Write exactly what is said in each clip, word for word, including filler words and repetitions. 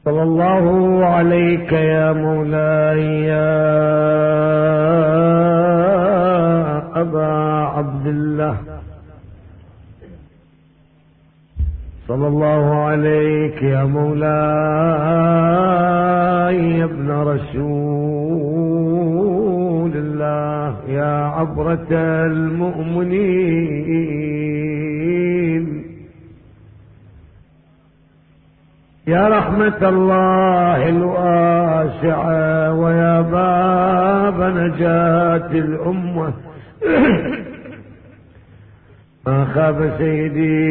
صلى الله عليك يا مولاي يا أبا عبد الله، صلى الله عليك يا مولاي يا ابن رسول الله، يا عبرة المؤمنين، يا رحمة الله الواسعة، ويا باب نجاة الأمة. ما خاب سيدي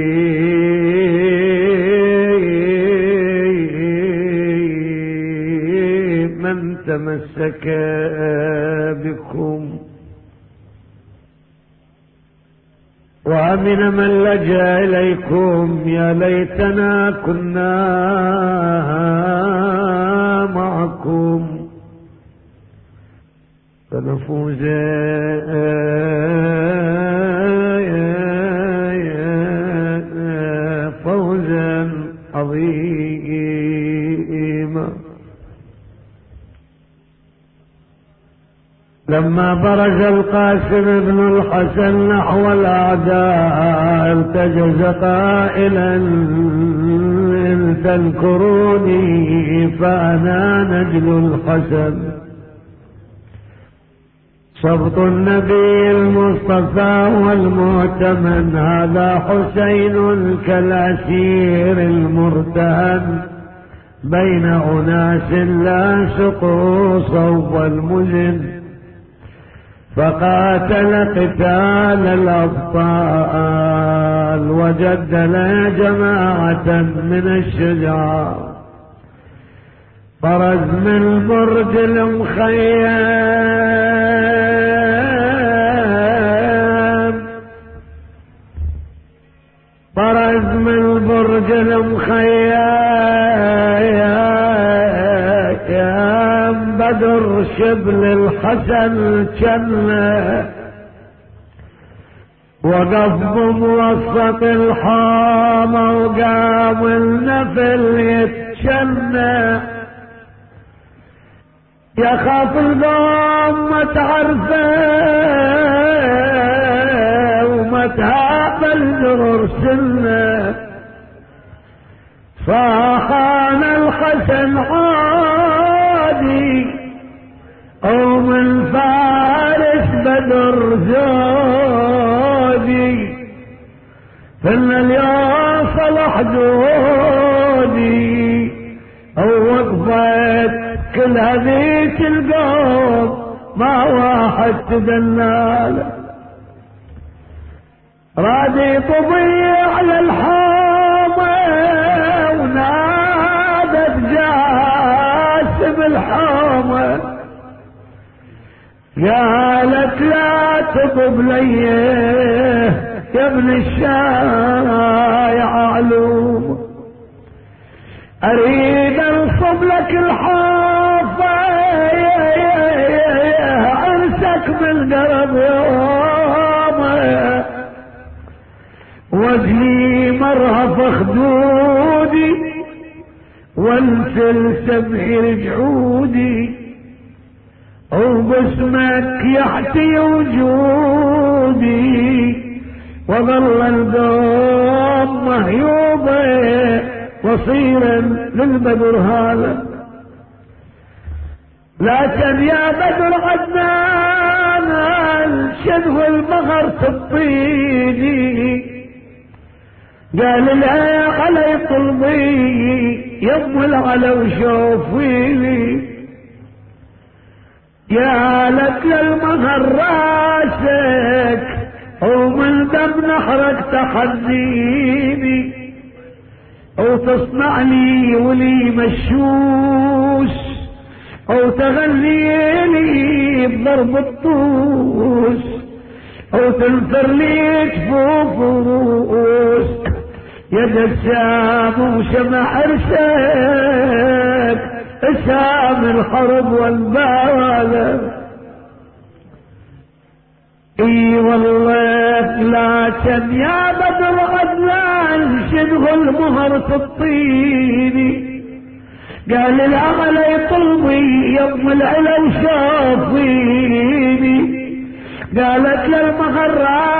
من تمسك بكم، وأمن من لجأ إليكم. يا ليتنا كنا معكم فنفوز فوزا عظيما. لما برز القاسم بن الحسن نحو الأعداء ارتجز قائلا إن تذكروني فأنا نجل الحسن، صبط النبي المصطفى والمؤتمن، هذا حسين كالأسير المرتهن بين أناس لا سقوا صوب المزن، فقاتل قتال الأبطال وجدل جماعة من الشجعان، فرز من برج المخيم، فرز من برج المخيم، بدر شبل الحسن جنة، وقف بموسط الحامة وقام النفل يتشنى، يخاف القوم ما تعرفه وما تهابل زرر سنه، صاحان الحسن عادي قوم الفارس بدر زودي، فإن اليوم صلح جودي أو وقفت كل هذيك القوم ما واحد تدناله، رادي طبيع للحامة ونادت جاسم الحامة، قالت لا تطب لي يا ابن الشايع علوم، اريد انصب لك الحافة انسك بالقرب يومه، وجهي مرهف خدودي والسلسل رجعودي، وباسمك يحتي وجودي، وظل القوم مهيوبه وصيرا للبدر هذا، لكن يا بدر عدنان الشذو المغر تبطيني، قال لا علي طلبي يم العلو شوفيني، يا لك المهر راسك ومن دم نحرك تحديني، وتصنع لي ولي مشوش او تغني لي بضرب الطوس، او تنثر لي جفوف رؤوس، يا دسام وشمع عرسك اسام الحرب والبالة. اي والله لكن يا بدر عدنان شنو المهر تطيني، قال العمل طلبي يوم العلا وشافيني. قالت للمهر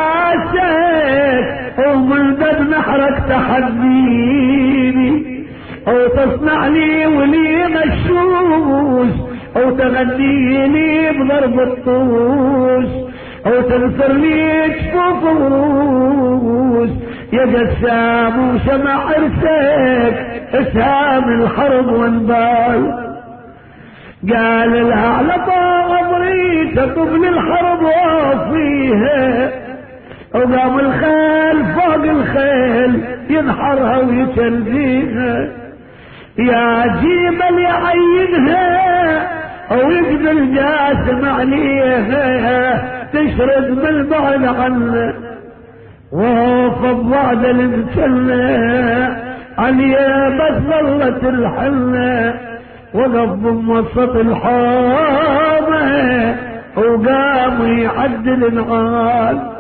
راسك ومن دب نحرك تحديني، او تصنع لي ولي مشوش، او تغني لي بضرب الطوش، او تنصر لي جفوف وروس. يا جسام وشمع عرسك اسهام الحرب وانبال. قال لها على طابري تطب الحرب وفيها، وقام الخيل فوق الخيل ينحرها ويتلفيها. يا جيبل يعينها او يقدر جاسم عليها، تشرد من بعد عنه وفض بعد المسلة عليها بس ظلت الحلة. وقف بموسط الحامة وقام يعدل النعال.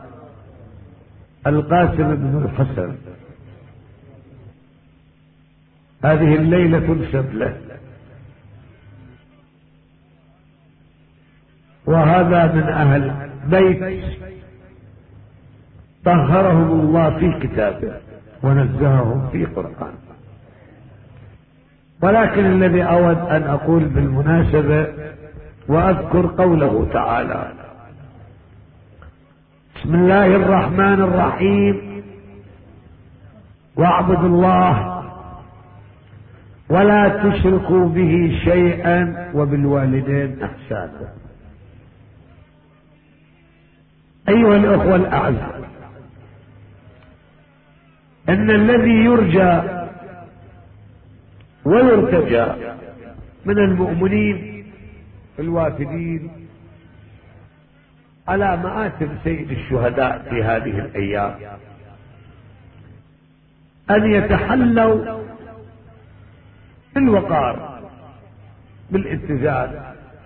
القاسم بن الحسن هذه الليلة تنسب له، وهذا من أهل بيت طهرهم الله في كتابه ونزههم في قرآن. ولكن الذي أود أن أقول بالمناسبة وأذكر قوله تعالى: بسم الله الرحمن الرحيم، واعبدوا الله ولا تشركوا به شيئا وبالوالدين احسانا. ايها الاخوة الاعزاء، ان الذي يرجى ويرتجى من المؤمنين الوافدين على مآتم سيد الشهداء في هذه الايام ان يتحلوا بالوقار بالاتزان.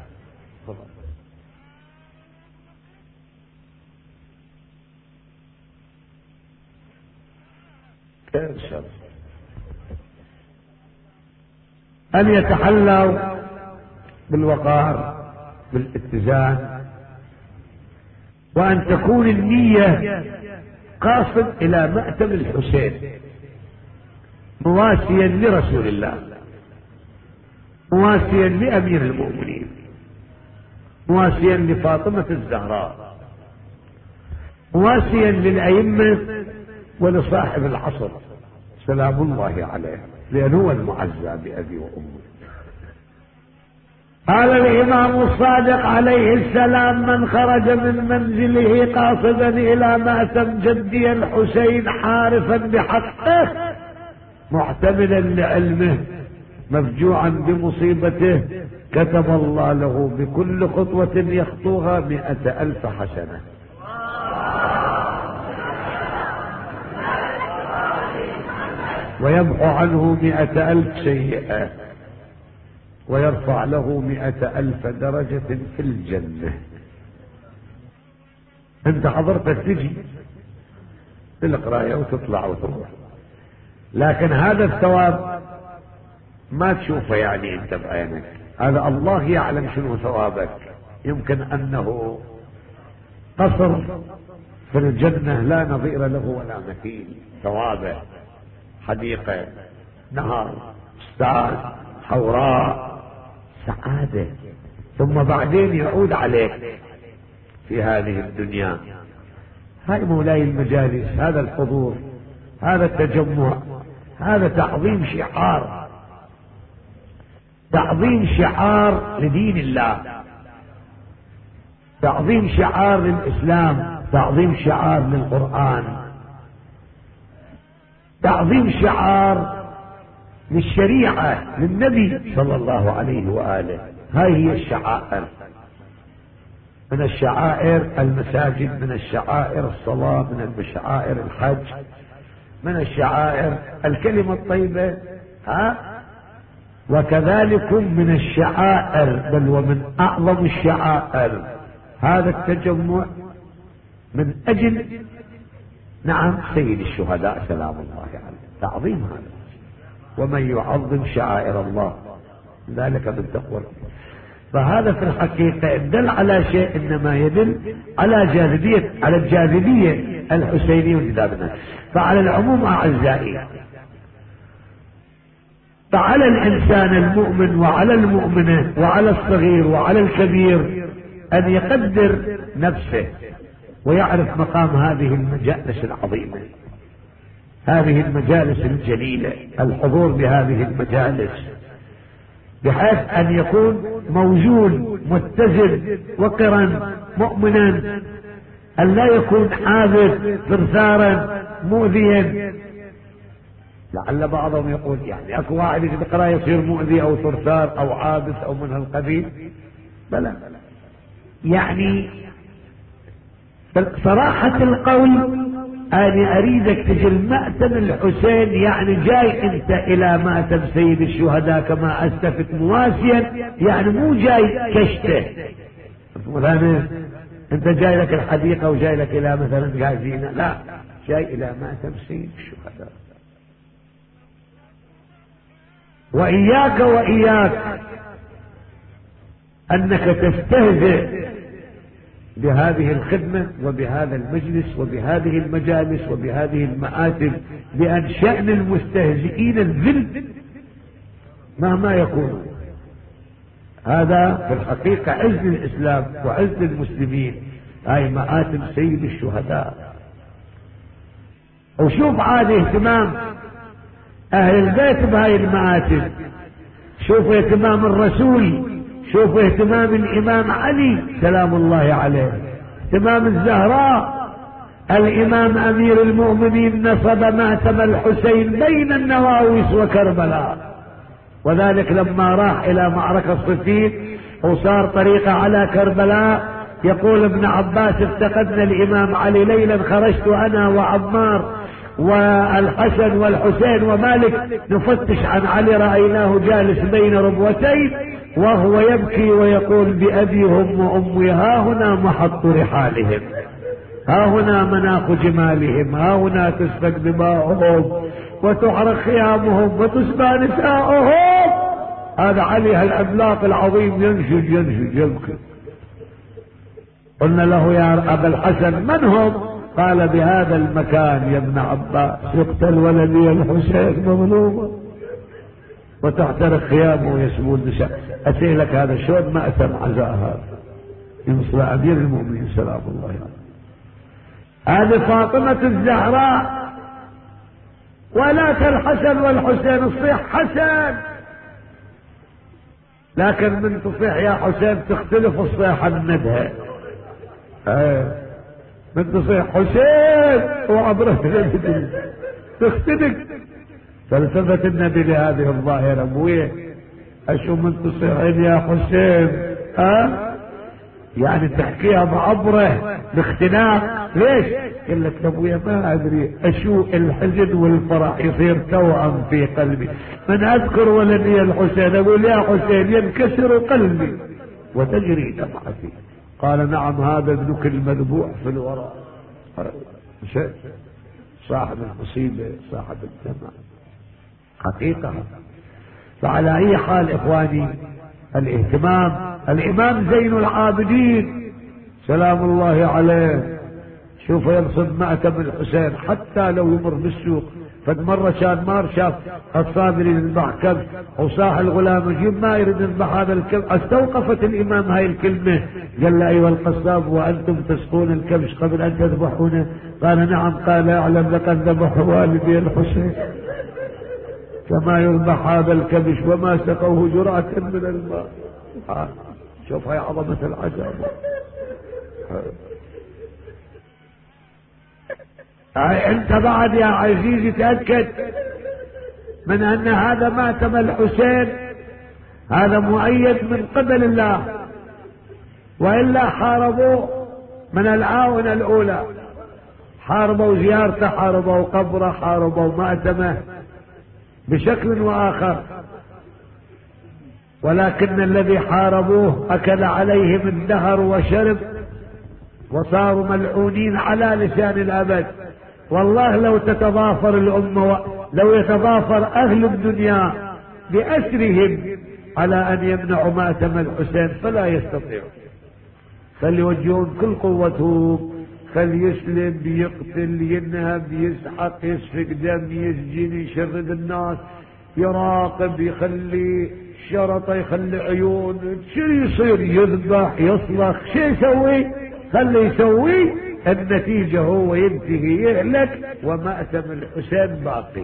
أن يتحلوا بالوقار بالاتزان، وأن تكون النية قاصد إلى مأتم الحسين مواسيا لرسول الله، مواسيا لأمير المؤمنين، مواسيا لفاطمة الزهراء، مواسيا للأئمة ولصاحب العصر سلام الله عليه، لأنه هو المعزى بأبي وأمي. قال الإمام الصادق عليه السلام: من خرج من منزله قاصدا إلى مأتم جدي الحسين حارفا بحقه معتمدا لعلمه مفجوعا بمصيبته، كتب الله له بكل خطوة يخطوها مئة ألف حسنة. ويمحو عنه مئة ألف سيئة، ويرفع له مئة ألف درجة في الجنة. انت حضرتك تجي بالقراية وتطلع وتروح، لكن هذا الثواب ما تشوفه يعني انت بعينك، هذا الله يعلم شنو ثوابك. يمكن انه قصر في الجنة لا نظير له ولا مثيل، ثوابه حديقة، نهر، بستان، حوراء، سعادة، ثم بعدين يعود عليك في هذه الدنيا. هاي مولاي المجالس، هذا الحضور، هذا التجمع، هذا تعظيم شعار، تعظيم شعار لدين الله، تعظيم شعار للإسلام، تعظيم شعار للقرآن، تعظيم شعار للشريعة للنبي صلى الله عليه وآله. هاي هي الشعائر. من الشعائر المساجد، من الشعائر الصلاة، من الشعائر الحج، من الشعائر الكلمة الطيبة، ها وكذلك من الشعائر بل ومن أعظم الشعائر هذا التجمع من أجل نعم سيد الشهداء سلام الله عليه، تعظيم هذا. ومن يعظم شعائر الله ذلك من تقوى. فهذا في الحقيقة دل على شيء إنما يدل على جاذبية على الجاذبية الحسينية وجذابنا. فعلى العموم أعزائي، فعلى الإنسان المؤمن وعلى المؤمنة وعلى الصغير وعلى الكبير أن يقدر نفسه ويعرف مقام هذه المجالس العظيمة، هذه المجالس الجليلة، الحضور بهذه المجالس، بحيث أن يكون موزون متزن وقرا مؤمنا، أن لا يكون عابث ثرثارا مؤذيا. لعل بعضهم يقول يعني اكو واحد يقرا يصير مؤذي او ثرثار او عابث او من هالقبيل. بلى، يعني صراحة القول أنا أريدك تجي المأتم الحسين، يعني جاي أنت إلى مأتم سيد الشهداء كما أستفت مواسيا، يعني مو جاي كشته مثلا أنت جاي لك الحديقة وجاي لك إلى مثلا غازينا، لا، جاي إلى مأتم سيد الشهداء. وإياك وإياك أنك تستهزئ بهذه الخدمة وبهذا المجلس وبهذه المجالس وبهذه المآتم، بأن شأن المستهزئين الذل مهما يكون. هذا في الحقيقة عز الإسلام وعز المسلمين، هاي مآتم سيد الشهداء. وشوف عاد اهتمام أهل البيت بهاي المآتم، شوف اهتمام الرسول، شوف اهتمام الإمام علي سلام الله عليه، اهتمام الزهراء، الإمام أمير المؤمنين نصب مأتم الحسين بين النواويس وكربلاء. وذلك لما راح إلى معركة صفين وصار طريقة على كربلاء، يقول ابن عباس افتقدنا الإمام علي ليلا، خرجت أنا وعمار والحسن والحسين ومالك نفتش عن علي، رأيناه جالس بين ربوتين وهو يبكي ويقول بأبي هم وأمي، ها هنا محط رحالهم، ها هنا مناخ جمالهم، ها هنا تسفك دماؤهم وتحرق خيامهم وتسبى نساؤهم. هذا علي هالعملاق العظيم ينشج ينشج يبكي. قلنا له يا أبا الحسن من هم؟ قال بهذا المكان يا ابن عباس يقتل ولدي الحسين مظلوما وتحترق خيامه ويسبون نساء. أسألك هذا شلون مأتم عزاء هذا ينصر أمير المؤمنين سلام الله عليه. هذه فاطمة الزهراء ولا الحسن والحسين، الصيح حسن، لكن من تصيح يا حسين تختلف الصيحة من ندها. ايه من تصيح حسين وعبره تختلف. فالتفت النبي لهذه الظاهرة، ابويه اشو من تصيحين يا حسين؟ ها يعني تحكيها بعبره باختلاف. ليش؟ قال لك ابويا ما ادري اشو الحزن والفرح يصير توأم في قلبي، من اذكر ولدي الحسين اقول يا حسين ينكسر قلبي وتجري دمعتي. قال نعم هذا ابنك المذبوح في الوراء، صاحب المصيبة صاحب الدمع حقيقة. فعلى اي حال اخواني الاهتمام، الامام زين العابدين سلام الله عليه شوف يرصد مأتم الحسين حتى لو يمر بالسوق. فد مرة كان مار شاف الصابر يذبح كبش وصاح الغلام جيب ما يريد يذبح هذا الكبش، استوقفت الامام هاي الكلمة، قال له ايها القصاب وانتم تسقون الكبش قبل ان تذبحونه؟ قال نعم. قال اعلم لقد ذبح والدي الحسين كما يذبح هذا الكبش وما سقوه جرعة من الماء. شوف هاي عظمة العجب. انت بعد يا عزيزي تأكد من ان هذا مأتم الحسين هذا مؤيد من قبل الله، وإلا حاربوه من الآونة الأولى، حاربوا زيارته، حاربوا قبره، حاربوا مأتمه بشكل وآخر، ولكن الذي حاربوه أكل عليهم الدهر وشرب وصاروا ملعونين على لسان الأبد. والله لو تتضافر الأمة لو يتضافر اهل الدنيا باسرهم على ان يمنعوا ماتم الحسين فلا يستطيعون. فليوجهون كل قوتهم، فليسلم، يقتل، ينهب، يسحق، يسفك دم، يسجن، يشرد الناس، يراقب، يخلي شرطه، يخلي عيون، شو يصير، يذبح، يصلخ، شو يسوي؟ خلي يسوي، النتيجة هو ينتهي يهلك ومأتم الحسين باقي.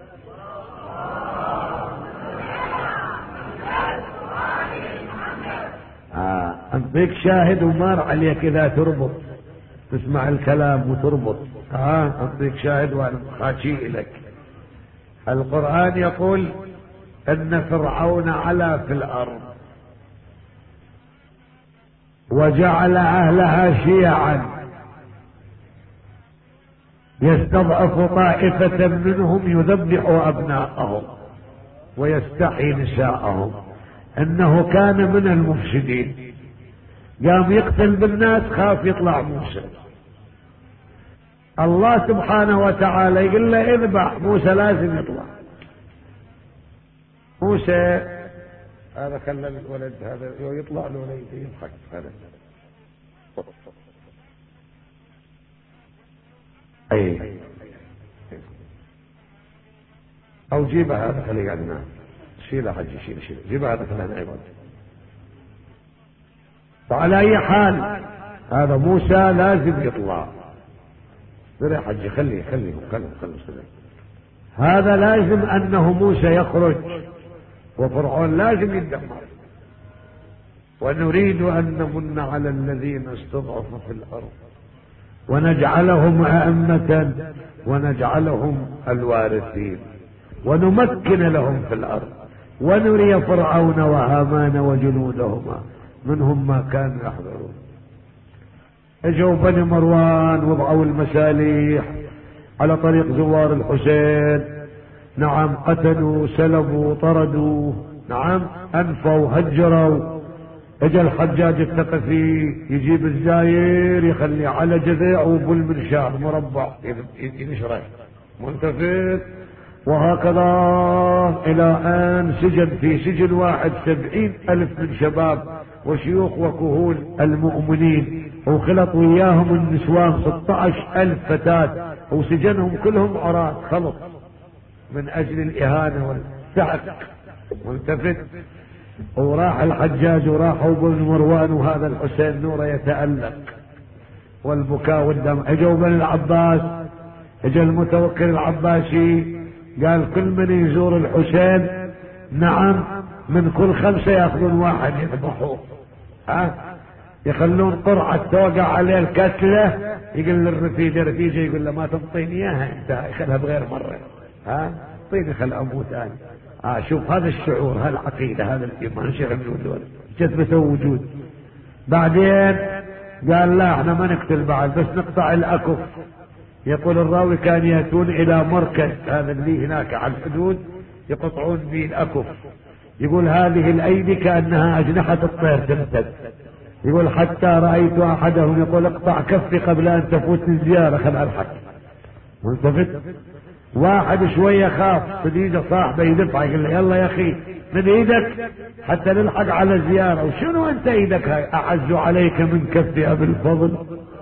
آه. انطيك شاهد ومار عليك اذا تربط تسمع الكلام وتربط. آه. انطيك شاهد وانا خاشي لك. القرآن يقول ان فرعون علا في الارض وجعل اهلها شيعا يستضعف طائفة منهم يذبح ابناءهم ويستحيي نساءهم، انه كان من المفسدين. قام يقتل بالناس، خاف يطلع موسى. الله سبحانه وتعالى يقول له اذبح، موسى لازم يطلع. موسى هذا خلى الولد هذا يطلع له ولا يضحك هذا. اي او جيبه هذا خليه قاعد معه، شيله حجي، شيله شيله جيبه هذا خليه نعيبه. وعلى اي حال هذا موسى لازم يطلع. يا حجي خليه خليه خليه خليه هذا لازم انه موسى يخرج وفرعون لازم يدمر. ونريد ان نمن على الذين استضعفوا في الارض ونجعلهم ائمة ونجعلهم الوارثين ونمكن لهم في الارض ونري فرعون وهامان وجنودهما منهم ما كانوا يحذرون. اجوا بني مروان وضعوا المساليح على طريق زوار الحسين. نعم، قتلوا، سلبوا، طردوا، نعم، انفوا، هجروا. اجى الحجاج الثقفي يجيب الزاير يخليه على جذيعه بالمنشار مربع ينشره ملتفت، وهكذا الى ان سجن في سجن واحد سبعين الف من شباب وشيوخ وكهول المؤمنين، وخلط وياهم النسوان ستة عشر الف فتاة، وسجنهم كلهم عراة خلط من اجل الاهانة والسحق ملتفت. وراح الحجاج وراحوا بن مروان وهذا الحسين نوره يتألق والبكاء والدم. اجوا بن العباس، اجى المتوكل العباسي قال كل من يزور الحسين نعم من كل خمسة ياخذون واحد يذبحوه، ها يخلون قرعة توقع عليه الكتلة. يقول للرفيجة، رفيجة يقول له ما تنطيني اياها انت، خلها بغير مرة، ها اعطيني خل اموت انا. آه شوف هذا الشعور، هذا العقيدة، هذا الإيمان، شيخ الوجود جذبته وجود. بعدين قال لا احنا ما نقتل بعد، بس نقطع الأكف. يقول الراوي كان يأتون إلى مركز هذا اللي هناك على الحدود يقطعون به الأكف. يقول هذه الأيدي كأنها أجنحة الطير تمتد. يقول حتى رأيت أحدهم يقول اقطع كفي قبل أن تفوتني الزيارة خل ألحق. ملتفت. واحد شوية خاف صديقه صاحبه يدفع يقول له يلا يا اخي من ايدك حتى نلحق على الزيارة. وشنو انت ايدك هاي؟ اعز عليك من كفي ابي الفضل.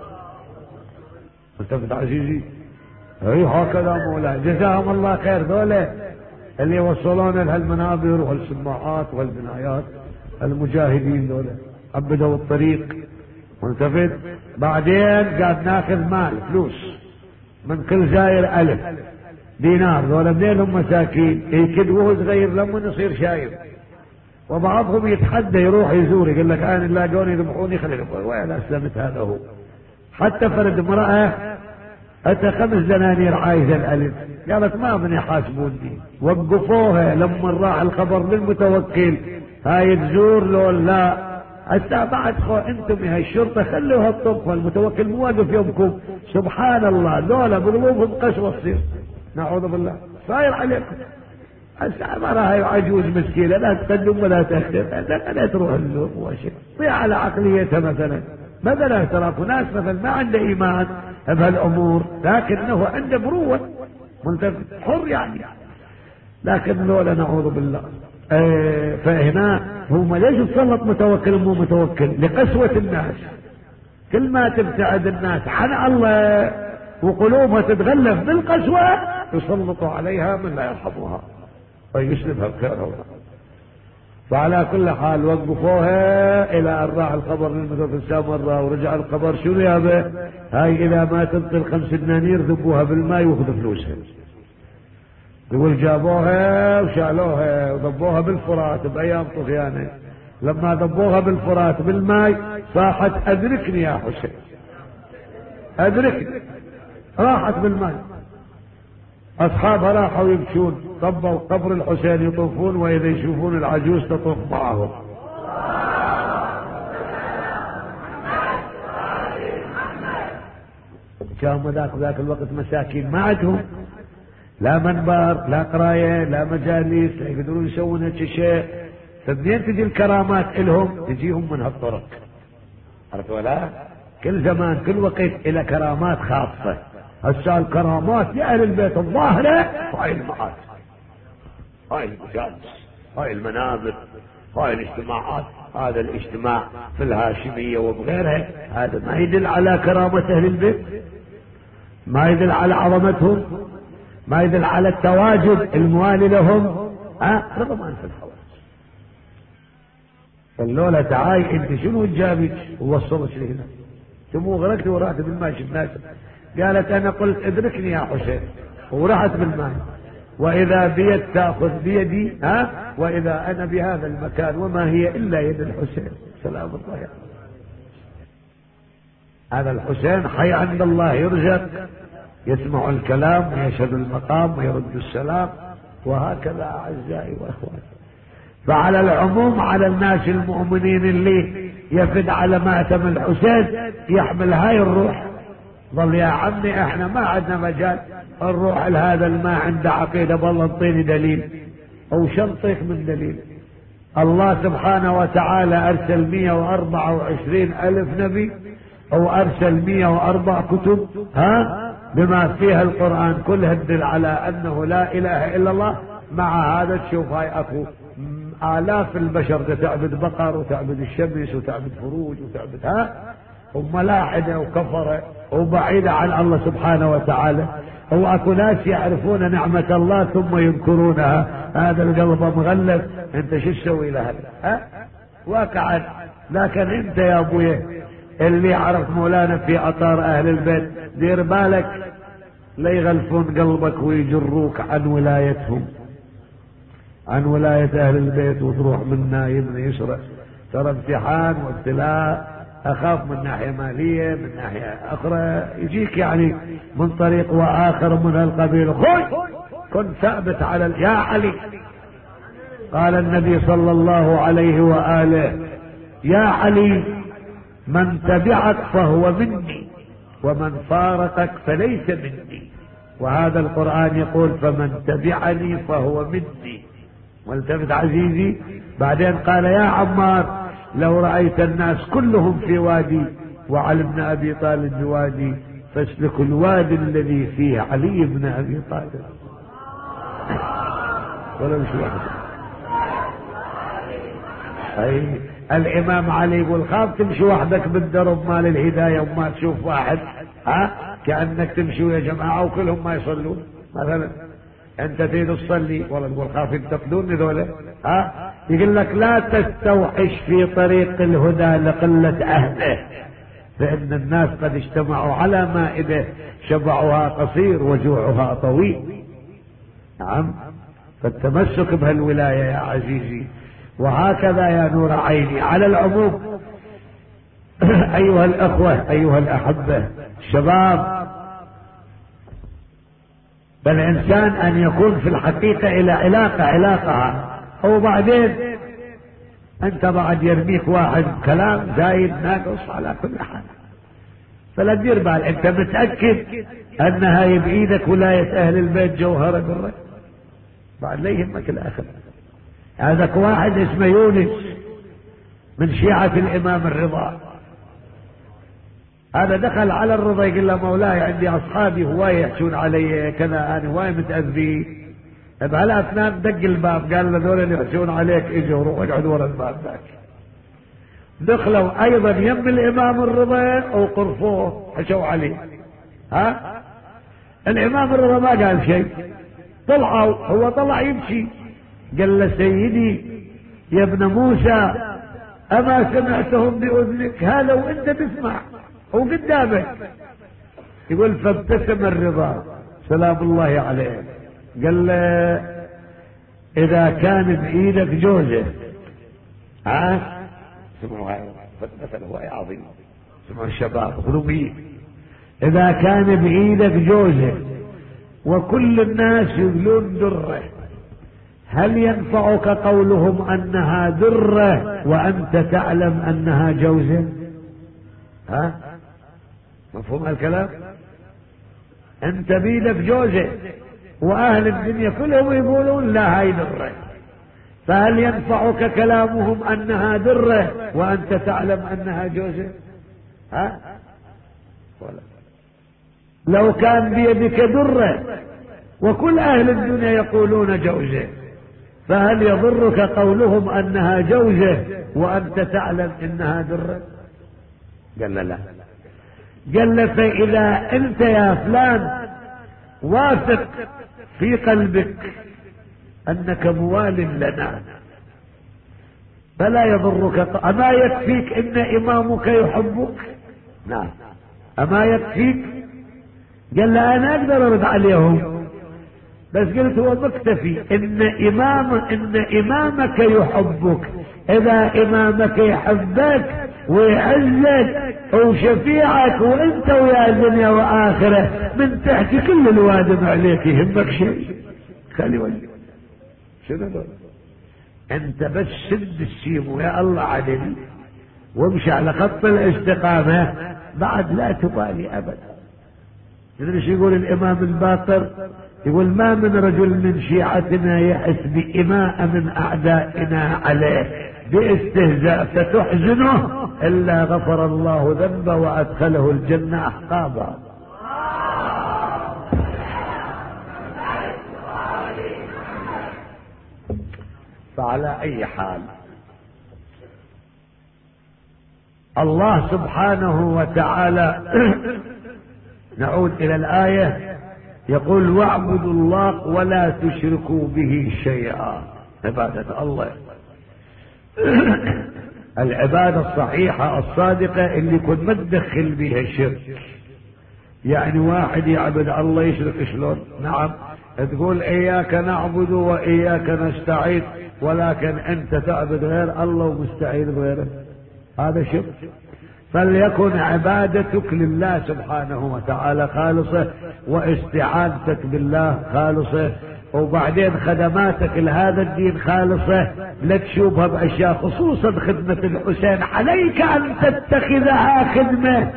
ملتفت عزيزي. اي هكذا مولاي جزاهم الله خير ذولا اللي وصلونا لهالمنابر والسماعات والبنايات، المجاهدين ذولا عبدوا الطريق. ملتفت. بعدين قاعد ناخذ مال فلوس من كل زاير الف دينار، ذولا منين مساكين يكدوه صغير لما يصير شايب. وبعضهم يتحدى يروح يزور يقول لك انا لاقوني يذبحوني خليني وين اسلمت. هذا هو. حتى فرد امرأة اتى خمس دنانير عايزة الالف، قالت ما من يحاسبوني. وقفوها لما راح الخبر للمتوكل هاي تزور لو لا هسه بعد خو انتم هاي الشرطة خلوها الطبخ والمتوكل مو واقف يومكم. سبحان الله ذولا بضربهم قسوة تصير. نعوذ بالله. صاير عليكم هسه مرة هاي عجوز مسكينة لا تقدم ولا تأخر، لا تروح اللوم وشيء طيع على عقليتها مثلا. مثلا ترى ناس مثلا ما عنده ايمان بهالامور لكنه عنده مروة ملتفت حر يعني. لكن لولا نعوذ بالله اه فهنا هم ليش تسلط متوكل مو متوكل؟ لقسوة الناس. كل ما تبتعد الناس عن الله وقلوبها تتغلف بالقسوة يسلطوا عليها من لا يرحمها فيسلبها بخيرها. فعلى كل حال وقفوها الى ان راح الخبر للمتوفى مرة ورجع الخبر شنو يا به هاي اذا ما تنطي الخمس دنانير ذبوها بالماء وخذوا فلوسها. يقول جابوها وشالوها وضبوها بالفرات بايام طغيانه. لما ضبوها بالفرات بالماء صاحت ادركني يا حسين ادركني. راحت بالماء. اصحابها راحوا يمشون طبوا قبر الحسين يطوفون واذا يشوفون العجوز تطوف معهم. كانوا ذاك ذاك الوقت مساكين ما عندهم لا منبر لا قرايه لا مجالس لا يقدرون يسوون هيك شيء. فمنين تجي الكرامات الهم؟ تجيهم من هالطرق. عرفت ولا؟ كل زمان كل وقت الى كرامات خاصه. هسه الكرامات لأهل البيت الظاهرة هاي المعاد هاي المجالس هاي المنابر هاي الاجتماعات. هذا الاجتماع في الهاشمية وبغيرها هذا ما يدل على كرامة أهل البيت، ما يدل على عظمتهم، ما يدل على التواجد الموالي لهم. ها رضمان في الحوادث. فاللولة تعاي انت شنو تجابك ووصلك لهنا؟ تمو غرقت ورحت بالماء شفناك. قالت انا قلت ادركني يا حسين ورحت بالماء واذا بيد تاخذ بيدي ها واذا انا بهذا المكان وما هي الا يد الحسين سلام الله عليه. هذا الحسين حي عند الله يرزق يسمع الكلام ويشهد المقام ويرد السلام وهكذا اعزائي واخواني. فعلى العموم على الناس المؤمنين اللي يفد على مأتم الحسين يحمل هاي الروح. ظل يا عمي احنا ما عندنا مجال نروح لهذا الماء عند عقيدة بالله انطيني دليل او شنطيك من دليل. الله سبحانه وتعالى ارسل مئة واربعة وعشرين الف نبي او ارسل مئة واربع كتب ها بما فيها القرآن كلها تدل على انه لا اله الا الله. مع هذا تشوف هاي اكو آلاف البشر تعبد بقر وتعبد الشمس وتعبد فروج وتعبد ها وملاحدة وكفرة وبعيدة عن الله سبحانه وتعالى. واكو ناس يعرفون نعمة الله ثم ينكرونها. هذا القلب مغلف انت شو تسوي له ها واقعا. لكن انت يا ابويا اللي يعرف مولانا في اطار اهل البيت دير بالك لا يغلفون قلبك ويجروك عن ولايتهم عن ولاية اهل البيت وتروح منا يمنى يسرى. ترى امتحان وابتلاء اخاف من ناحية مالية من ناحية اخرى يجيك يعني من طريق واخر من هالقبيل. خذ كن ثابت على يا علي. قال النبي صلى الله عليه وآله يا علي من تبعك فهو مني ومن فارقك فليس مني. وهذا القرآن يقول فمن تبعني فهو مني. والتفت عزيزي بعدين قال يا عمار لو رأيت الناس كلهم في وادي وعلي بن ابي طالب بوادي فاسلك الوادي الذي فيه علي بن ابي طالب. ولا مش واحد. اي الامام علي يقول خاف تمشي وحدك بالدرب مال الهدايه وما تشوف واحد ها كانك تمشوا يا جماعه وكلهم ما يصلون. مثلا انت تريد تصلي والله تقول خاف ينتقدون ذولا ها يقول لك لا تستوحش في طريق الهدى لقله اهله فان الناس قد اجتمعوا على مائده شبعها قصير وجوعها طويل. نعم فالتمسك بهالولايه يا عزيزي. وهكذا يا نور عيني. على العموم ايها الاخوه ايها الاحبه الشباب بل الانسان ان يكون في الحقيقه الى علاقه علاقه وبعدين انت بعد يرميك واحد كلام زايد ناقص على كل حال. فلا تدير بال انت متاكد انها بايدك ولايه اهل البيت جوهره بالرد بعد لا يهمك الاخر. هذاك واحد اسمه يونس من شيعة الامام الرضا هذا دخل على الرضا يقول له مولاي عندي اصحابي هواي يحشون علي كذا، انا هواي متاذي. بهالاثناء دق الباب قال له ذول اللي يحشون عليك اجوا روح اقعد ورا الباب ذاك. دخلوا ايضا يم الامام الرضا وقرفوه حشوا عليه. ها الامام الرضا ما قال شيء، طلعوا هو طلع يمشي. قال له سيدي يا ابن موسى اما سمعتهم باذنك؟ هذا وانت تسمع وقدامك. يقول فابتسم الرضا سلام الله عليه، قال له اذا كان بايدك جوزه. ها سمعوا هاي مثل هو عظيم، سمعوا الشباب غلوبيين. اذا كان بايدك جوزه وكل الناس يقولون دره، هل ينفعك قولهم انها دره وانت تعلم انها جوزه؟ ها مفهوم الكلام؟ انت بيدك جوزه واهل الدنيا كلهم يقولون لا هاي دره، فهل ينفعك كلامهم انها دره وانت تعلم انها جوزه؟ ها ولا. لو كان بيدك دره وكل اهل الدنيا يقولون جوزه، فهل يضرك قولهم انها جوزه وانت تعلم انها دره؟ قال له لا. قال له فاذا انت يا فلان واثق في قلبك انك موال لنا فلا يضرك، اما يكفيك ان امامك يحبك؟ نعم. اما يكفيك؟ قال له انا اقدر ارد عليهم، بس قلت هو مكتفي ان امام ان امامك يحبك. اذا امامك يحبك ويعزك وشفيعك وانت ويا دنيا واخره من تحت كل الوادم عليك، يهمك شيء؟ خلي وجهك شنو دول؟ انت بس سد السيم يا الله عدل وامشي على خط الاستقامه، بعد لا تبالي ابدا. تدري شو يقول الامام الباقر؟ يقول ما من رجل من شيعتنا يحس بإماء من أعدائنا عليه باستهزاء فتحزنه إلا غفر الله ذنبه وأدخله الجنة أحقابا. فعلى أي حال الله سبحانه وتعالى نعود إلى الآية يقول واعبدوا الله ولا تشركوا به شيئا. عبادة الله العبادة الصحيحة الصادقة اللي كنت ما تدخل بها الشرك. يعني واحد يعبد الله يشرك شلون؟ نعم تقول اياك نعبد واياك نستعين، ولكن انت تعبد غير الله ومستعين بغيره، هذا شرك. فليكن عبادتك لله سبحانه وتعالى خالصة، واستعانتك بالله خالصة، وبعدين خدماتك لهذا الدين خالصة، لا تشوبها بأشياء، خصوصا خدمة الحسين عليك أن تتخذها خدمة،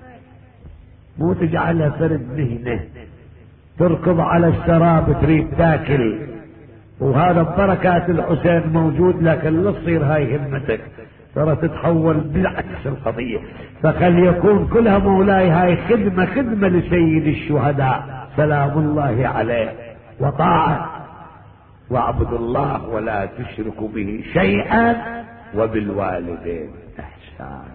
مو تجعلها فرد مهنة تركض على السراب تريد تاكل، وهذا ببركات الحسين موجود، لكن لا تصير هاي همتك، ترى تتحول بالعكس القضية. فخل يكون كلها مولاي هاي خدمة خدمة لسيد الشهداء سلام الله عليه وطاعة. واعبدوا الله ولا تشركوا به شيئا وبالوالدين احسان.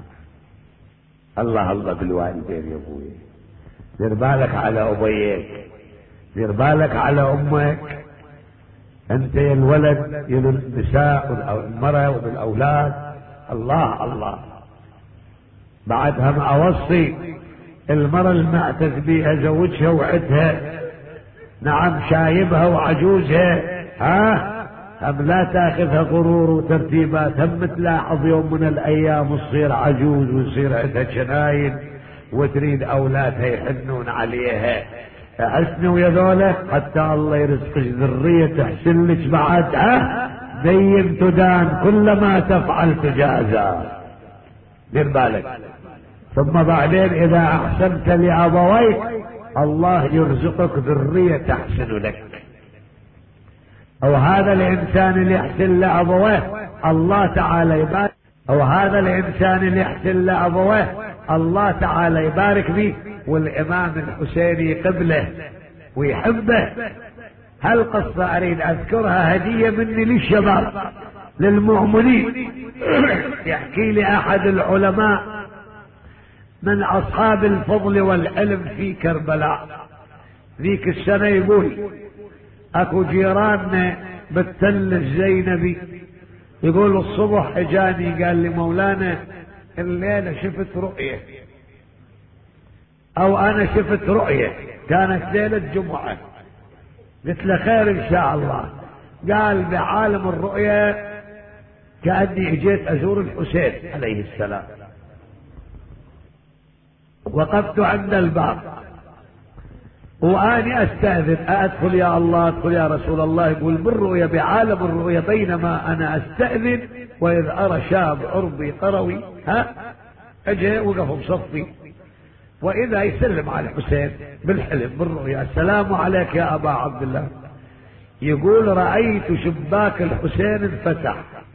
الله الله بالوالدين يا ابوي، دير بالك على ابويك، دير بالك على امك، انت يا الولد يا النساء والمرأة وبالاولاد. الله الله. بعدها ما اوصي المرأة المعتز بيها زوجها وعدها، نعم شايبها وعجوزها، ها هم لا تاخذها غرور وترتيبات، هم تلاحظ يوم من الايام تصير عجوز ويصير عندها جناين وتريد اولادها يحنون عليها. حسنوا يا ذولا حتى الله يرزقك ذرية تحسن لك بعد، ها دين تدان كلما تفعل تجازى. دير بالك. ثم بعدين اذا احسنت لابويك الله يرزقك ذرية تحسن لك. او هذا الانسان اللي يحسن لابويه الله تعالى يبارك، او هذا الانسان اللي يحسن لابويه الله تعالى يبارك فيه، والامام الحسيني قبله ويحبه. هالقصة اريد اذكرها هدية مني للشباب للمؤمنين. يحكي لي احد العلماء من اصحاب الفضل والعلم في كربلاء ذيك السنة، يقول اكو جيراننا بالتل الزينبي، يقول الصبح اجاني قال لي مولانا الليلة شفت رؤية، او انا شفت رؤية، كانت ليلة جمعة. قلت له خير ان شاء الله. قال بعالم الرؤية كأني اجيت ازور الحسين عليه السلام، وقفت عند الباب واني استأذن ادخل يا الله ادخل يا رسول الله. يقول بالرؤيا بعالم الرؤيا بينما انا استأذن واذ ارى شاب عربي قروي ها اجي وقف بصفي، واذا يسلم على الحسين بالحلم بالرؤيا السلام عليك يا ابا عبد الله. يقول رأيت شباك الحسين انفتح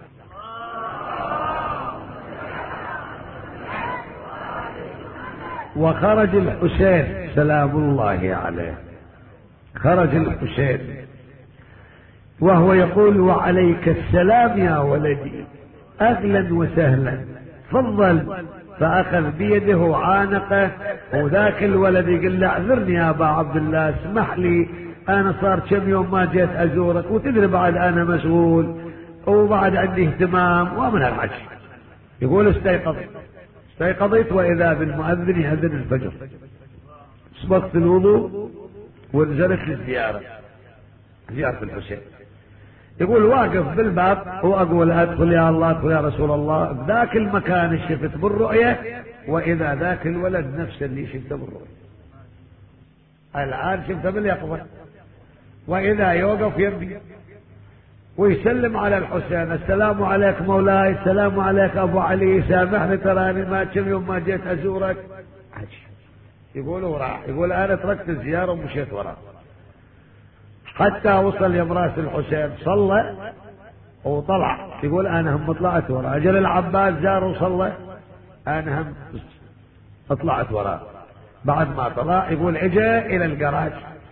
وخرج الحسين سلام الله عليه، خرج الحسين وهو يقول وعليك السلام يا ولدي اهلا وسهلا تفضل. فاخذ بيده وعانقه، وذاك الولد يقول له اعذرني يا ابا عبد الله اسمح لي انا صار كم يوم ما جيت ازورك، وتدري بعد انا مشغول وبعد عندي اهتمام ومن هالحكي. يقول استيقظت استيقظت واذا بالمؤذن يأذن الفجر، سبقت الوضوء ونزلت للزيارة زيارة الحسين. يقول واقف بالباب واقول ادخل يا الله ادخل يا رسول الله. بذاك المكان شفت بالرؤية، واذا ذاك الولد نفسه اللي شفته بالرؤية الان شفته باليقظة، واذا يوقف يبكي ويسلم على الحسين السلام عليك مولاي السلام عليك ابو علي سامحني تراني ما كم يوم ما جيت ازورك. يقول وراح يقول انا تركت الزيارة ومشيت وراه حتى وصل يمراس الحسين صلى وطلع. يقول انا هم طلعت وراه. اجل العباس زار وصلى انا هم طلعت وراه. بعد ما طلع يقول اجى الى الجراج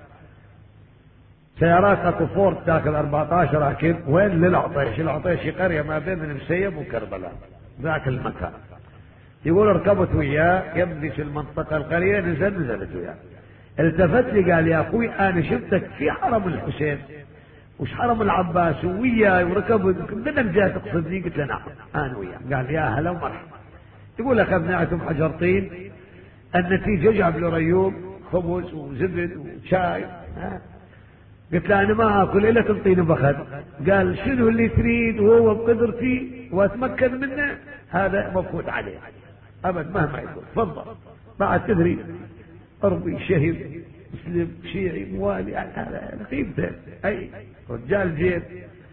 سيارات اكو فورد تاكل أربعة عشر راكب وين للعطيش. العطيش قرية ما بين المسيب وكربلاء ذاك المكان. يقول ركبت وياه يمضي في المنطقة القرية نزل نزلت وياه. التفت لي قال يا اخوي انا شفتك في حرم الحسين وش حرم العباس وياي وركب من الجهة تقصدني؟ قلت له نعم انا وياه. قال يا هلا ومرحبا. يقول اخذنا عتم حجرتين النتيجة جاب له ريوم خبز وزبد وشاي. قلت له انا ما اكل الا تنطيني بخد. قال شنو اللي تريد وهو بقدرتي واتمكن منه هذا مفقود عليه ابد مهما يكون تفضل. بعد تدري اربي شهيد مسلم شيعي موالي هذا قيمته اي رجال جيد.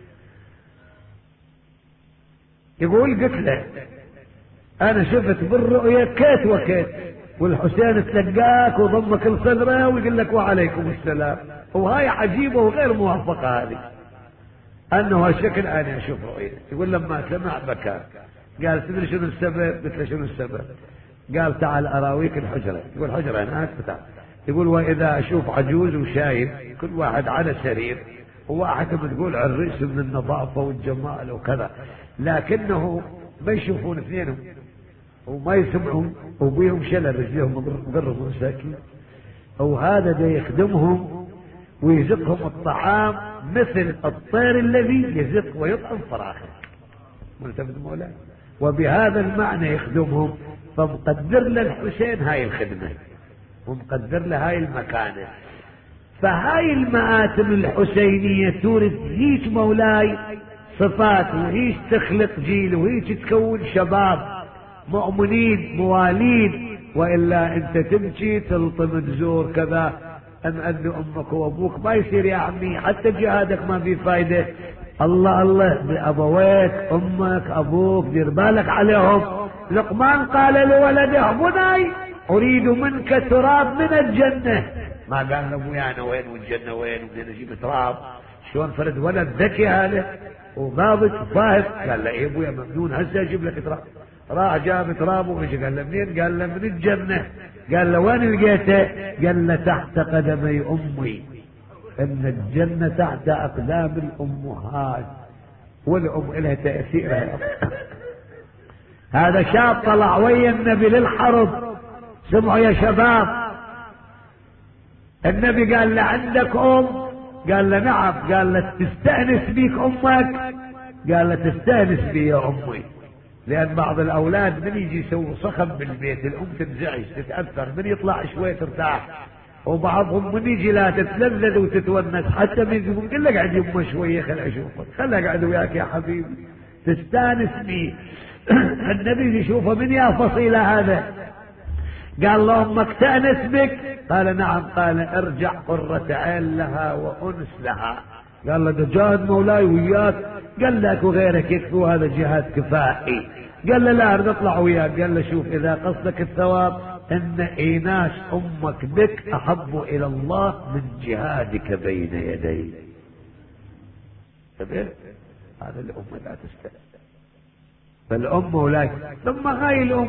يقول قلت له انا شفت بالرؤية كيت وكيت والحسين تلقاك وضمك لصدره ويقول لك وعليكم السلام. وهاي عجيبة وغير موفقة هذه انه هالشكل انا اشوف رؤية. يقول لما سمع بكى. قال تدري شنو السبب؟ قلت له شنو السبب؟ قال تعال اراويك الحجرة. يقول حجرة هناك بتاع. يقول واذا اشوف عجوز وشايب كل واحد على سرير وواحد بتقول عريس من النظافة والجمال وكذا، لكنه ما يشوفون اثنينهم وما يسمعون وبيهم شلل رجليهم مقرب مساكين، وهذا ده يخدمهم ويزقهم الطعام مثل الطير الذي يزق ويطعم فراخه. ملتفت مولاي. وبهذا المعنى يخدمهم. فمقدر للحسين هاي الخدمة ومقدر له هاي المكانة. فهاي المآتم الحسينية تورث هيك مولاي صفات وهيك تخلق جيل وهيك تكون شباب مؤمنين موالين. وإلا انت تمشي تلطم تزور كذا ان أن امك وابوك ما يصير يا عمي. حتى جهادك ما في فايدة. الله الله بأبويك امك ابوك دير بالك عليهم. لقمان قال لولده بني اريد منك تراب من الجنة. ما قال لابويا انا وين والجنة وين وبدنا نجيب تراب. شلون فرد ولد ذكي هذا وضابط فاهم. قال له ايه ابويا ممنون هسه اجيب لك تراب. راح جاب تراب ومشي. قال له منين؟ قال له من الجنة. قال له وين لقيته؟ قال له تحت قدمي امي، ان الجنة تحت اقدام الامهات، والام لها تأثيرها. هذا شاب طلع ويا النبي للحرب، سمعوا يا شباب. النبي قال له عندك ام؟ قال له نعم. قال له تستأنس بيك امك؟ قال له تستأنس بي يا امي، لان بعض الاولاد من يجي يسوي صخب بالبيت الام تنزعج تتأثر، من يطلع شوي ترتاح، وبعضهم من يجي لا تتلذذ وتتونس، حتى من يقول قل لك قعد يمه شويه خل اشوفك، خل اقعد وياك يا حبيبي تستانس بي. النبي يشوفه من يا فصيله هذا؟ قال له امك تأنس بك؟ قال نعم. قال ارجع قرة عين لها وانس لها. قال له ده جاهد مولاي وياك. قال لك وغيرك يكفي، وهذا جهاد كفائي. قال له لا اريد اطلع وياك. قال له شوف اذا قصدك الثواب ان ايناس امك بك احب الى الله من جهادك بين يدي. هذا الام لا تستلم. فالام مولاي. ثم هاي الام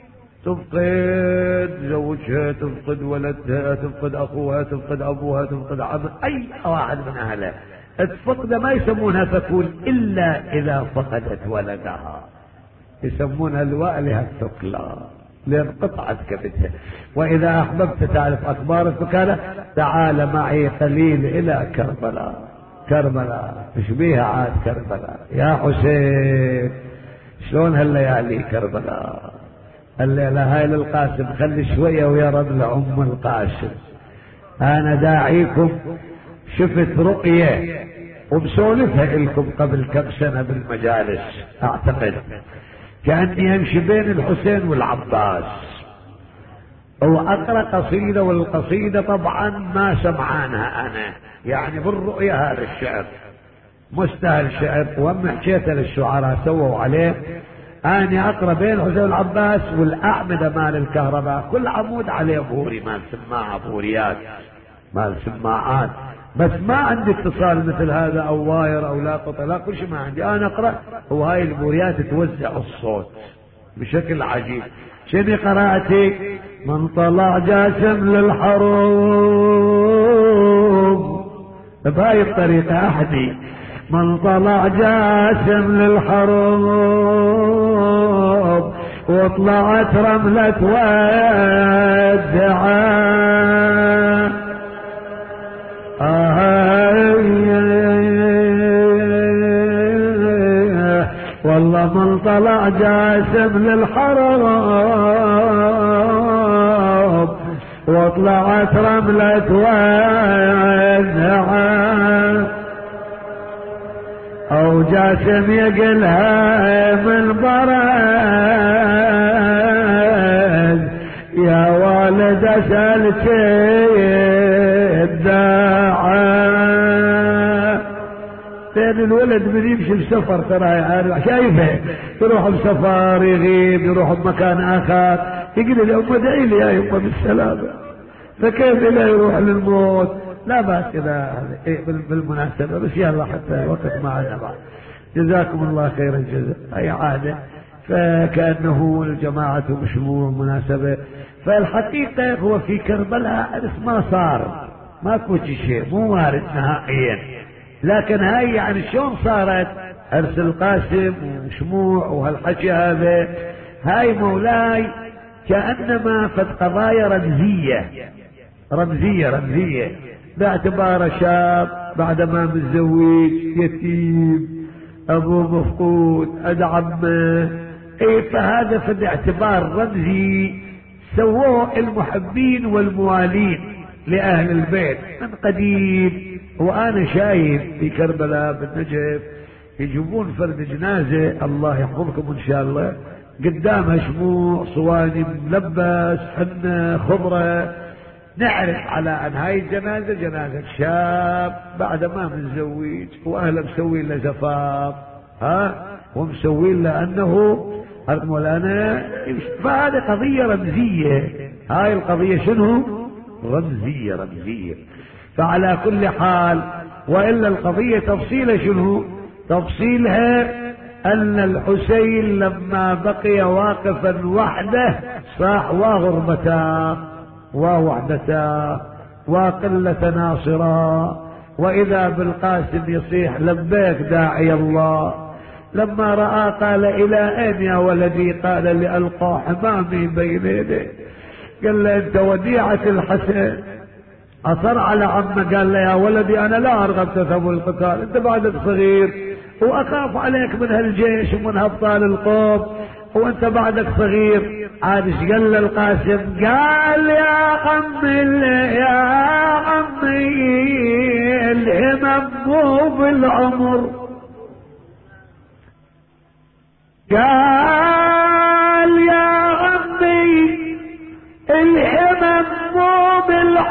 تفقد زوجها، تفقد ولدها، تفقد اخوها، تفقد ابوها، تفقد عمها، اي واحد من اهلها تفقد. ما يسمونها فكول الا اذا فقدت ولدها، يسمونها الوالهة الثقلى لان قطعت كبدها. واذا احببت تعرف اخبار الثكالى تعال معي قليل الى كربلاء. كربلاء ايش بيها عاد كربلاء يا حسين؟ شلون هالليالي كربلاء؟ الليلة هاي للقاسم، خلي شوية ويا رب لأم القاسم. أنا داعيكم شفت رؤية وبسولفها لكم قبل كم سنة بالمجالس، أعتقد كأني أمشي بين الحسين والعباس وأقرأ قصيدة، والقصيدة طبعا ما سمعانها أنا، يعني بالرؤية هذا الشعر مستاهل شعر، وأما حكيته للشعراء سووا عليه. أنا أقرأ بين الحسين والعباس والأعمدة مال الكهرباء، كل عمود عليه بوري مال سماعة، بوريات مال سماعات، بس ما عندي اتصال مثل هذا أو واير أو لاقطة، لا كل شيء ما عندي. أنا أقرأ وهاي البوريات توزع الصوت بشكل عجيب. شنو قراءتي؟ من طلع جاسم للحروب بهاي الطريقة أحدي. من طلع جاسم للحروب وطلعت رملة ودعاء، والله من طلع جاسم للحروب وطلعت رملة ودعاء، او جاسم يقلها من برد يا والد اسالك الداعي. لان الولد من يمشي بسفر ترى عارف شايفه، يروح بسفر يغيب يروح بمكان اخر يقول لي امه ادعي لي يا امه بالسلامه، فكيف لا يروح للموت؟ لا بأس كذا بالمناسبة، بس يلا حتى وقت ما عنا بعد. جزاكم الله خير الجزاء. هي عادة، فكأنه الجماعة مشموع مناسبة. فالحقيقة هو في كربلاء أرس ما صار، ما كنت شيء مو وارد نهائيا، لكن هاي يعني شلون صارت أرس القاسم وشموع وهالحكي هذا، هاي مولاي كأنما فد قضايا رمزية رمزية رمزية باعتبار شاب بعد ما متزوج يتيم ابوه مفقود ادعمه، اي فهذا في الاعتبار رمزي سووه المحبين والموالين لاهل البيت من قديم. وانا شايف في كربلاء بالنجف يجيبون فرد جنازة الله يحفظكم ان شاء الله، قدامها شموع صواني ملبس حنة خضرة، نعرف على ان هاي الجنازة جنازة شاب بعد ما متزوج واهله مسوين له زفاف، ها ومسوين له انه مولانا. فهذه قضية رمزية، هاي القضية شنو؟ رمزية رمزية. فعلى كل حال، والا القضية تفصيلها شنو؟ تفصيلها أن الحسين لما بقي واقفا وحده صاح وغربتا ووحدتا وقلة ناصرا، وإذا بالقاسم يصيح لبيك داعي الله. لما رأى قال إلى أين يا ولدي؟ قال لألقى حمامي بين يديه. قال له أنت وديعة الحسن. أصر على عمه قال له يا ولدي أنا لا أرغب تثبت القتال، أنت بعدك صغير وأخاف عليك من هالجيش ومن هبطال القوم وأنت بعدك صغير. عاد ايش قال له القاسم؟ قال يا عمي يا عمي الهمم مو بالعمر، قال يا عمي الهمم مو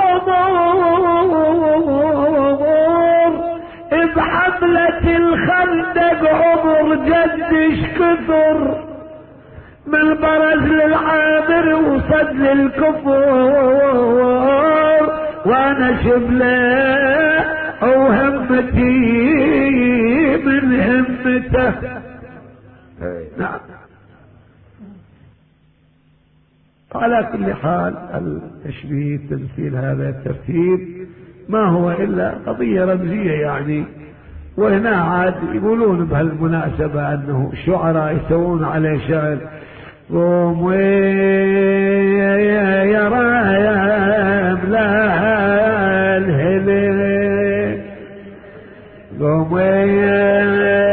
بالعمر، بحملة الخندق عمر جدش كثر، من برز للعامر وصد للكفور، وانا شبله وهمتي من همته. نعم. على كل حال التشبيه تمثيل هذا الترتيب ما هو إلا قضية رمزية يعني. وهنا عاد يقولون بهالمناسبة أنه الشعراء يسوون عليه شعر قوم يا رايم لا الهلي، قوم يا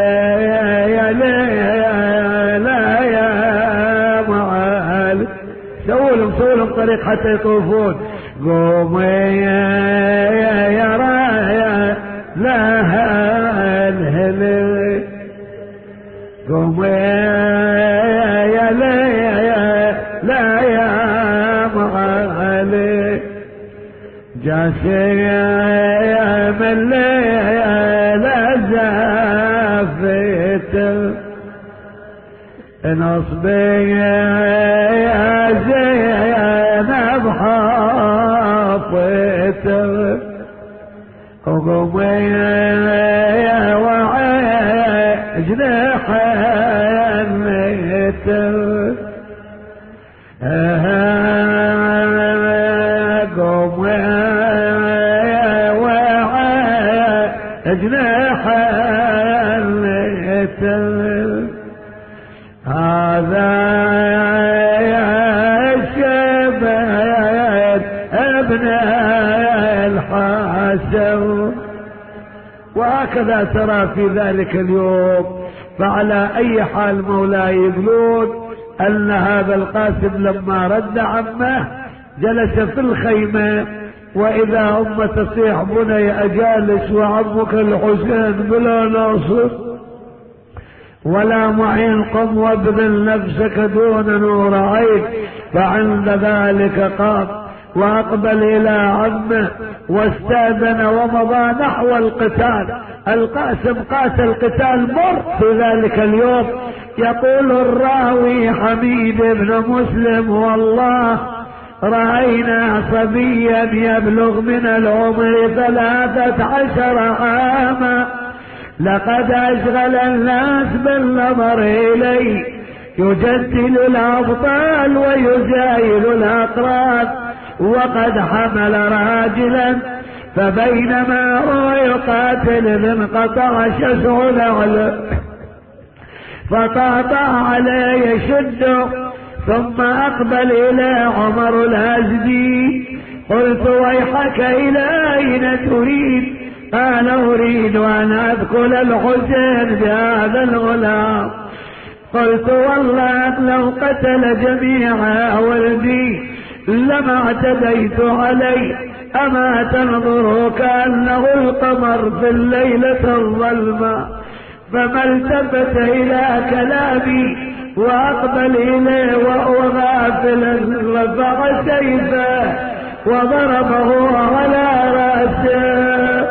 لا يا معال، سووا لهم سووا لهم طريق حتى يطوفون. قوم يا رايم لا الهلي، قوم يا لا يا معالي، جاسي من لا زافت نصبي يا زينب حافظ، وقوم يا وعجنح النتر، قوم يا وعجنح النتر، هذا يا شباب ابن الحسن. وهكذا ترى في ذلك اليوم. فعلى اي حال مولاي يقولون ان هذا القاسم لما رد عمه جلس في الخيمة، واذا امه تصيح بني اجالس وعمك الحسين بلا ناصر ولا معين، قم وابذل نفسك دون نور عين. فعند ذلك قام واقبل الى عمه واستاذن ومضى نحو القتال. القاسم قاتل قتال مر في ذلك اليوم. يقول الراوي حميد بن مسلم والله رأينا صبيا يبلغ من العمر ثلاثة عشر عاما، لقد اشغل الناس بالنظر اليه، يجدل الابطال ويزايل الاقران، وقد حمل راجلا فبينما هو يقاتل انقطع شسع نعله فطاطا عليه يشده، ثم اقبل الى عمر الازدي. قلت ويحك الى اين تريد؟ قال اريد ان ادخل الحسين بهذا الغلام. قلت والله لو قتل جميع ولدي لما اعتديت عليه، اما تنظر كأنه القمر في الليلة الظلمة. فما التفت الى كلامي واقبل اليه وهو غافل، رفع سيفه وضربه على راسه.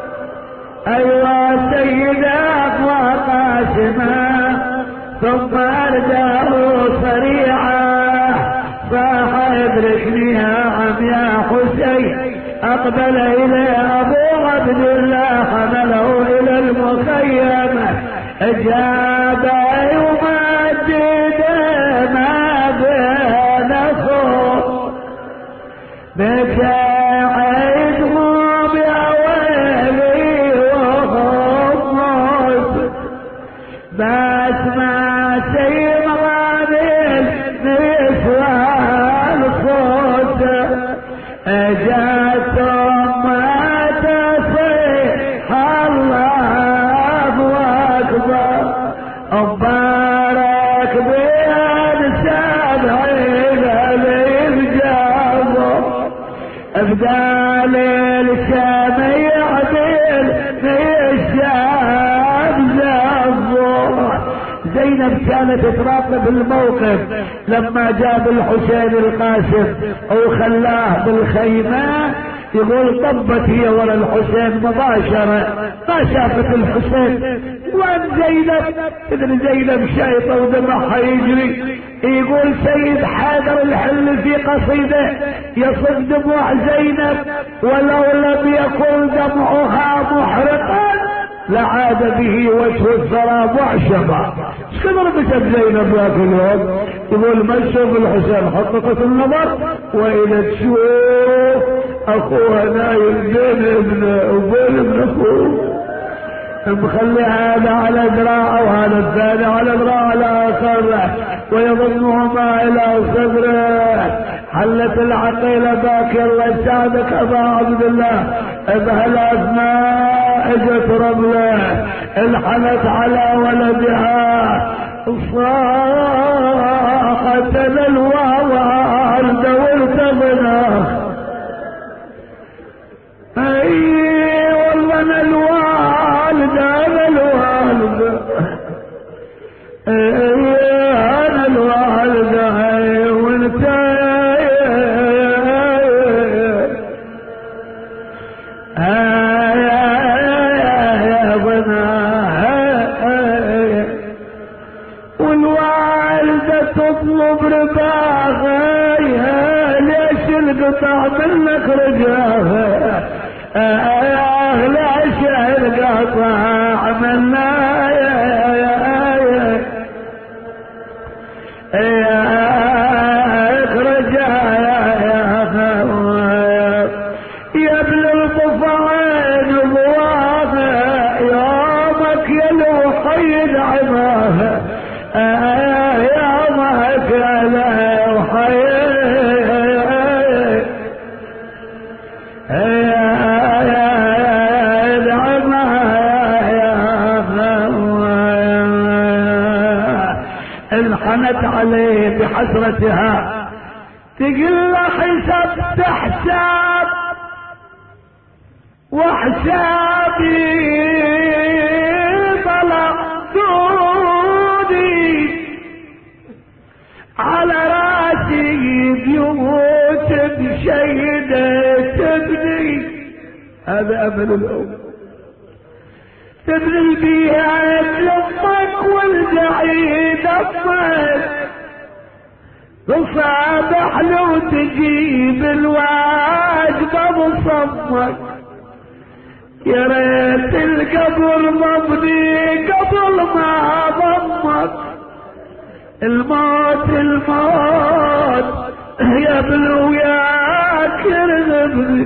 ايوا سيدك وقاسما، ثم ارجاه صريعا صاح ادركني يا عم يا حسين. اقبل اليه ابو عبد الله حمله الى المخيم، اجاب مبارك بين سبعين ألف جابوا افدال الشام يعدل في الشام زابوا. زينب كانت تراقب الموقف لما جاب الحسين القاسم وخلاه بالخيمة، يقول طبت هي ورا الحسين مباشرة ما شافت الحسين. وين زينب؟ تدري زينب شايطة ودمعها يجري. يقول سيد حيدر الحل في قصيدة يصف دموع زينب ولو لم يكن دمعها محرقا لعاد به وجه الثرى معشبا. ايش كثر بسب زينب ذاك اليوم؟ يقول ما تشوف الحسين حطت النظر واذا تشوف اخوها نايم بين ابنه وبين ابن اخوه، مخلي هذا على ذراعه وهذا الثاني على ذراع الاخر ويضمهما الى صدره. حلت العقيله باكر وسعدك ابا عبد الله بهالاسماء اجت رمله انحنت على ولدها صاحت الوالد وارتضنا. اي والله انا الوالد انا الوالد انا الوالد وانت يا بنا. والوالدة تطلب رباها ليش القطع منك رجاها ليش القطع منا انحنت عليه بحسرتها تقل حسبت حساب وحسابي طلع دوني على راسي بيموت بشيدة تبني. هذا امل الام تبني بيها لامك والجعيد امك تصابح لو تجيب الواجبة بصمك. يا ريت القبر مبني قبل ما ضمك. الموت الموت يا ابن وياك يرغبني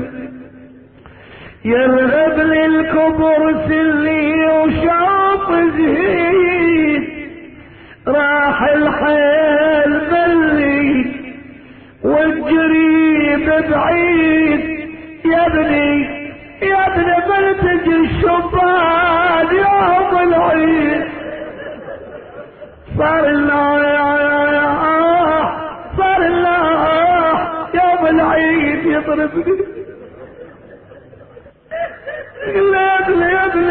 يرغب لي الكبر سلي وشوف زهيد راح الحيل ملي والجريب بعيد. يا ابني يا ابن منتج الشبان يوم العيد صار الله صار الله يوم العيد يضربني. يا ابن يا ابن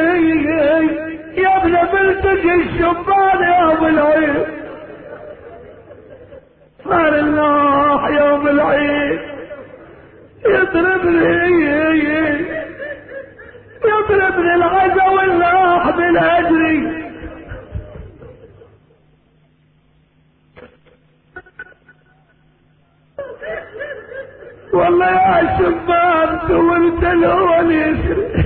يا ابن منتج الشبان يوم العيد صار الله يوم العيد يضربني يضربني الغزا واللاح بالهجري. والله يا شباب سولت الهول يسري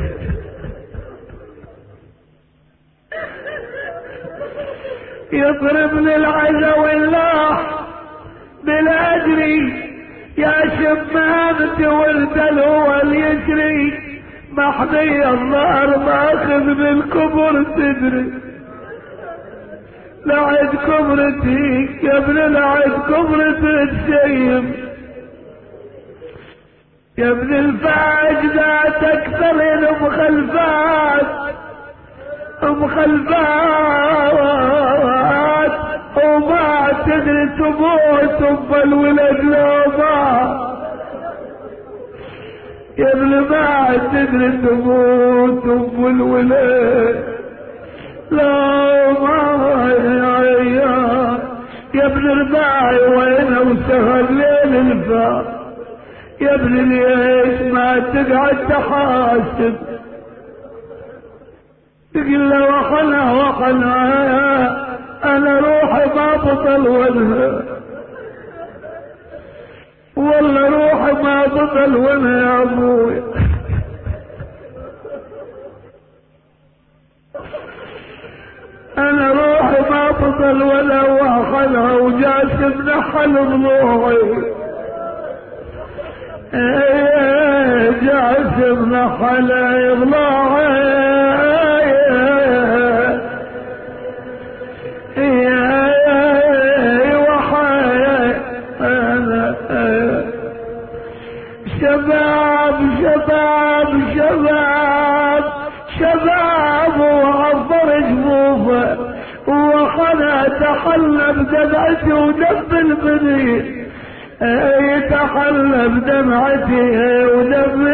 يضربني العزا واللاح بالهجري. يا شباب سولت الهول يسري محمي النار ماخذ بالكبر تدري. لعد كبرتي يا ابن لعد كبرتي الشيب يا ابن الفاج لا تكثر ام خلفات ام خلفات تدري تموت ام الولد لو ما يا ابن ما تدري تموت ام الولد لو ما يا ابن رباعي وين وسهر ليل الفار يا ابن ليش ما تقعد تحاسب تقول له وخنا وخنا انا روحي ما بطل ولا والله روحي ما بطل ولا يا ابوي انا روحي ما بطل ولا واخذها وجاسم نحل ضلوعي جاسم نحل ضلوعي شباب شباب شباب شباب وعبر جفوفه وخنا تحلى بدمعتي ودم البنين يتحلى بدمعتي ودم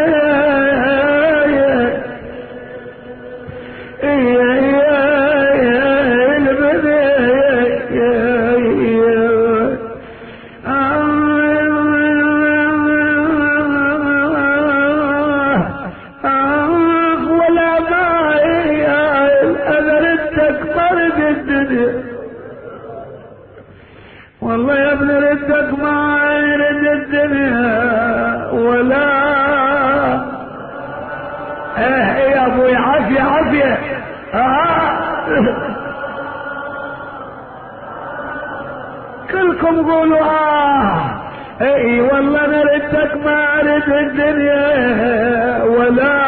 والله يا ابن ردك ما يرد الدنيا ولا ايه يا ابوي عافية عافية آه. كلكم قولوا اه اي والله انا ردك ما ارد الدنيا ولا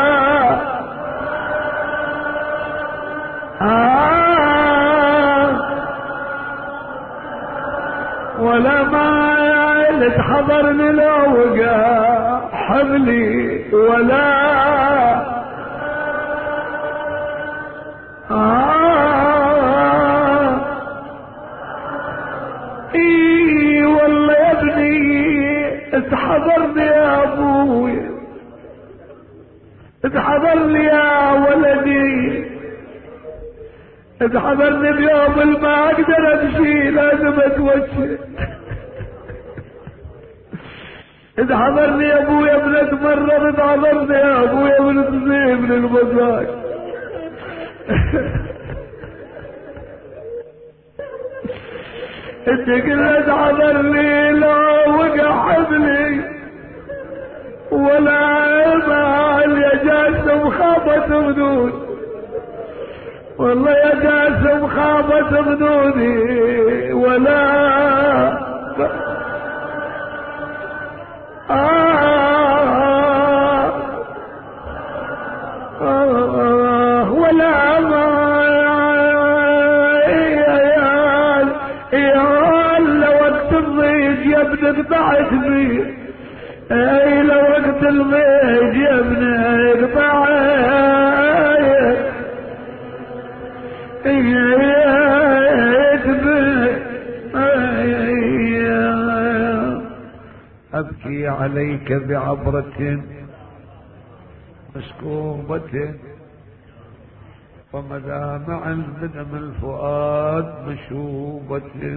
آه ولا ما تحضرني لو وقع حبلي ولا آه اي والله يا ابني اتحضرني يا ابوي اتحضرني يا ولدي اتحضرني بيوم اللي ما اقدر امشي لازم اتوجه اتحضرني يا ابويا ابن اتمرر اتحضرني يا ابويا ابن تزيد من المزاج انت قلت اتحضرني لا وقع حبلي ولا مال يا جاسم خابت بدون والله يا جاسم خابت بدوني ولا آه آه ولا ما يا يا لو وقت الضيق يا ابن قطعت بي اي لو وقت الضيق يا ابن قطعت أبكي عليك بعبرة مسكوبة ومدامع بدم الفؤاد مشوبة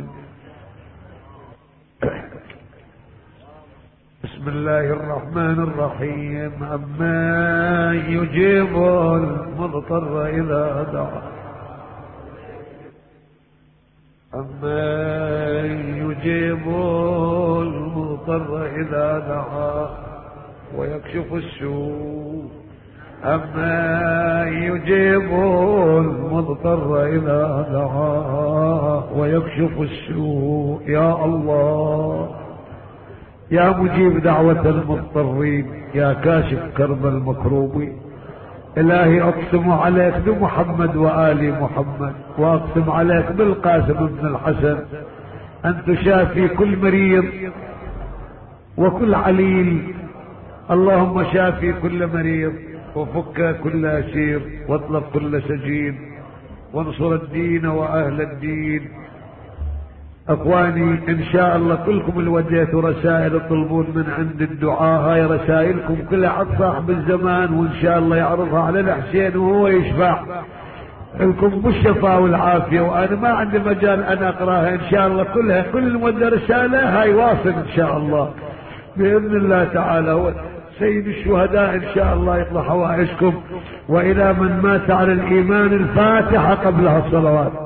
بسم الله الرحمن الرحيم أما يجيب المضطر إذا دعا أما يجيب المضطر إذا دعا ويكشف السوء أما يجيب المضطر إذا دعا ويكشف السوء يا الله يا مجيب دعوة المضطرين يا كاشف كرب المكروبين إلهي أقسم عليك بمحمد وآل محمد وأقسم عليك بالقاسم بن الحسن أن تشافي كل مريض وكل عليل اللهم شافي كل مريض وفك كل أسير واطلق كل سجين وانصر الدين وأهل الدين اخواني ان شاء الله كلكم اللي وجهتوا رسائل تطلبون من عند الدعاء، هاي رسائلكم كلها عند صاحب الزمان، وان شاء الله يعرضها على الحسين وهو يشفع لكم بالشفاء والعافية. وانا ما عندي مجال انا اقراها ان شاء الله كلها، كل المودة رسالة هاي واصل ان شاء الله باذن الله تعالى. هو سيد الشهداء ان شاء الله يقضى حوائجكم. والى من مات على الايمان الفاتحة قبلها الصلوات.